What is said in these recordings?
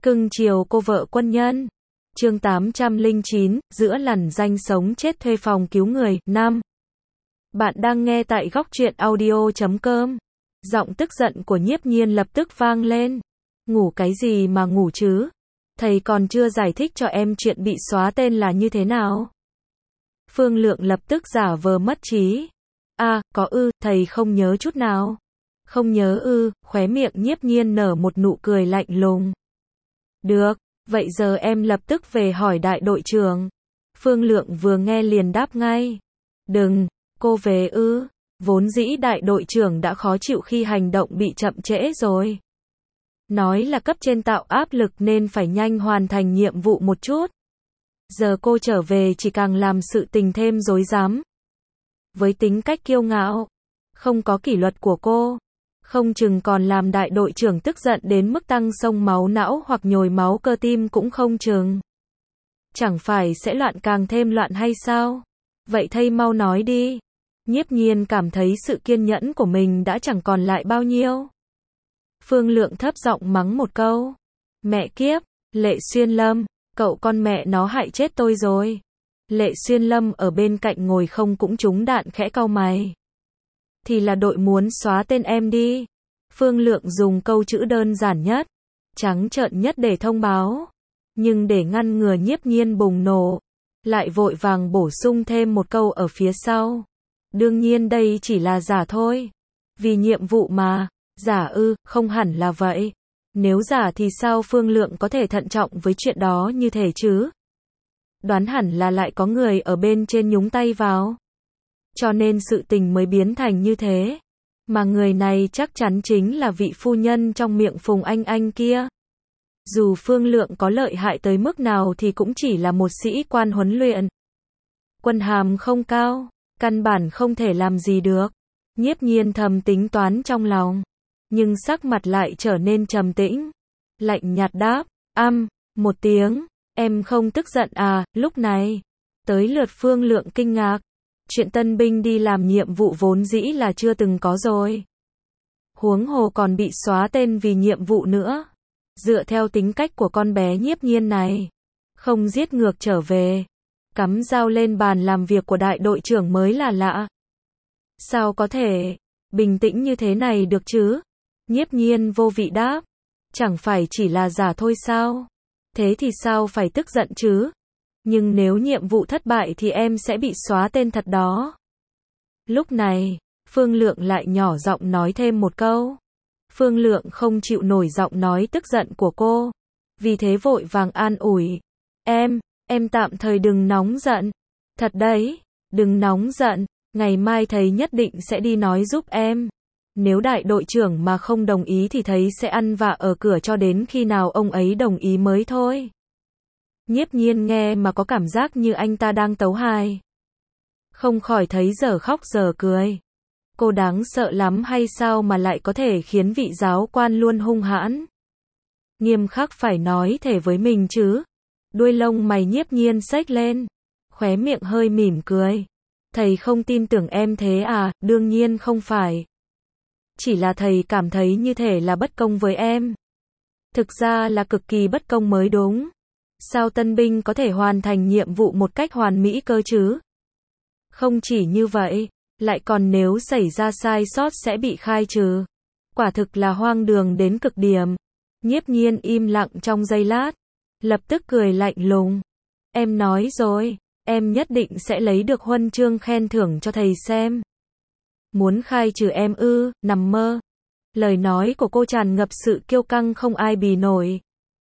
Cưng chiều cô vợ quân nhân. Chương 809, giữa lằn ranh sống chết thuê phòng cứu người. 5. Bạn đang nghe tại góc truyện audio.com. Giọng tức giận của Nhiếp Nhiên lập tức vang lên. Ngủ cái gì mà ngủ chứ? Thầy còn chưa giải thích cho em chuyện bị xóa tên là như thế nào. Phương Lượng lập tức giả vờ mất trí. Có thầy không nhớ chút nào. Không nhớ khóe miệng Nhiếp Nhiên nở một nụ cười lạnh lùng. Được, vậy giờ em lập tức về hỏi đại đội trưởng. Phương Lượng vừa nghe liền đáp ngay. Đừng, cô về vốn dĩ đại đội trưởng đã khó chịu khi hành động bị chậm trễ rồi. Nói là cấp trên tạo áp lực nên phải nhanh hoàn thành nhiệm vụ một chút. Giờ cô trở về chỉ càng làm sự tình thêm rối rắm. Với tính cách kiêu ngạo, không có kỷ luật của cô, không chừng còn làm đại đội trưởng tức giận đến mức tăng xông máu não hoặc nhồi máu cơ tim cũng không chừng. Chẳng phải sẽ loạn càng thêm loạn hay sao? Vậy thầy mau nói đi. Nhiếp Nhiên cảm thấy sự kiên nhẫn của mình đã chẳng còn lại bao nhiêu. Phương Lượng thấp giọng mắng một câu. Mẹ kiếp, Lệ Xuyên Lâm, cậu con mẹ nó hại chết tôi rồi. Lệ Xuyên Lâm ở bên cạnh ngồi không cũng trúng đạn khẽ cau mày. Thì là đội muốn xóa tên em đi. Phương Lượng dùng câu chữ đơn giản nhất, trắng trợn nhất để thông báo. Nhưng để ngăn ngừa Nhiếp Nhiên bùng nổ, lại vội vàng bổ sung thêm một câu ở phía sau. Đương nhiên đây chỉ là giả thôi. Vì nhiệm vụ mà. Giả không hẳn là vậy. Nếu giả thì sao Phương Lượng có thể thận trọng với chuyện đó như thế chứ? Đoán hẳn là lại có người ở bên trên nhúng tay vào. Cho nên sự tình mới biến thành như thế. Mà người này chắc chắn chính là vị phu nhân trong miệng Phùng Anh kia. Dù Phương Lượng có lợi hại tới mức nào thì cũng chỉ là một sĩ quan huấn luyện. Quân hàm không cao, căn bản không thể làm gì được. Nhiếp Nhiên thầm tính toán trong lòng. Nhưng sắc mặt lại trở nên trầm tĩnh. Lạnh nhạt đáp, một tiếng, em không tức giận à, lúc này. Tới lượt Phương Lượng kinh ngạc. Chuyện tân binh đi làm nhiệm vụ vốn dĩ là chưa từng có rồi. Huống hồ còn bị xóa tên vì nhiệm vụ nữa. Dựa theo tính cách của con bé Nhiếp Nhiên này, không giết ngược trở về, cắm dao lên bàn làm việc của đại đội trưởng mới là lạ. Sao có thể bình tĩnh như thế này được chứ? Nhiếp Nhiên vô vị đáp. Chẳng phải chỉ là giả thôi sao? Thế thì sao phải tức giận chứ? Nhưng nếu nhiệm vụ thất bại thì em sẽ bị xóa tên thật đó. Lúc này, Phương Lượng lại nhỏ giọng nói thêm một câu. Phương Lượng không chịu nổi giọng nói tức giận của cô. Vì thế vội vàng an ủi. Em tạm thời đừng nóng giận. Thật đấy, đừng nóng giận. Ngày mai thầy nhất định sẽ đi nói giúp em. Nếu đại đội trưởng mà không đồng ý thì thầy sẽ ăn vạ ở cửa cho đến khi nào ông ấy đồng ý mới thôi. Nhiếp Nhiên nghe mà có cảm giác như anh ta đang tấu hài. Không khỏi thấy giờ khóc giờ cười. Cô đáng sợ lắm hay sao mà lại có thể khiến vị giáo quan luôn hung hãn. Nghiêm khắc phải nói thể với mình chứ. Đuôi lông mày Nhiếp Nhiên xếch lên. Khóe miệng hơi mỉm cười. Thầy không tin tưởng em thế à? Đương nhiên không phải. Chỉ là thầy cảm thấy như thể là bất công với em. Thực ra là cực kỳ bất công mới đúng. Sao tân binh có thể hoàn thành nhiệm vụ một cách hoàn mỹ cơ chứ? Không chỉ như vậy, lại còn nếu xảy ra sai sót sẽ bị khai trừ. Quả thực là hoang đường đến cực điểm. Nhiếp Nhiên im lặng trong giây lát, lập tức cười lạnh lùng. Em nói rồi, em nhất định sẽ lấy được huân chương khen thưởng cho thầy xem. Muốn khai trừ em nằm mơ. Lời nói của cô tràn ngập sự kiêu căng không ai bì nổi.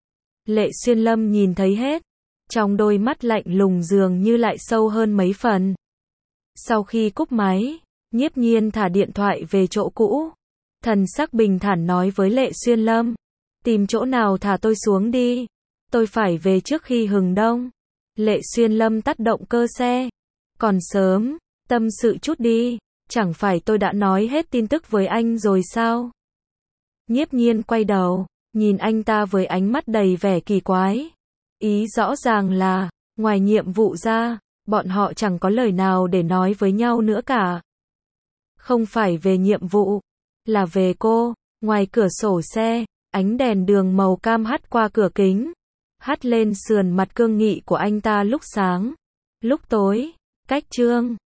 Lệ Xuyên Lâm nhìn thấy hết. Trong đôi mắt lạnh lùng dường như lại sâu hơn mấy phần. Sau khi cúp máy, Nhiếp Nhiên thả điện thoại về chỗ cũ. Thần sắc bình thản nói với Lệ Xuyên Lâm. Tìm chỗ nào thả tôi xuống đi. Tôi phải về trước khi hừng đông. Lệ Xuyên Lâm tắt động cơ xe. Còn sớm, tâm sự chút đi. Chẳng phải tôi đã nói hết tin tức với anh rồi sao? Nhiếp Nhiên quay đầu, nhìn anh ta với ánh mắt đầy vẻ kỳ quái. Ý rõ ràng là, ngoài nhiệm vụ ra, bọn họ chẳng có lời nào để nói với nhau nữa cả. Không phải về nhiệm vụ, là về cô. Ngoài cửa sổ xe, Ánh đèn đường màu cam hắt qua cửa kính, hắt lên sườn mặt cương nghị của anh ta lúc sáng, lúc tối. Cách Trương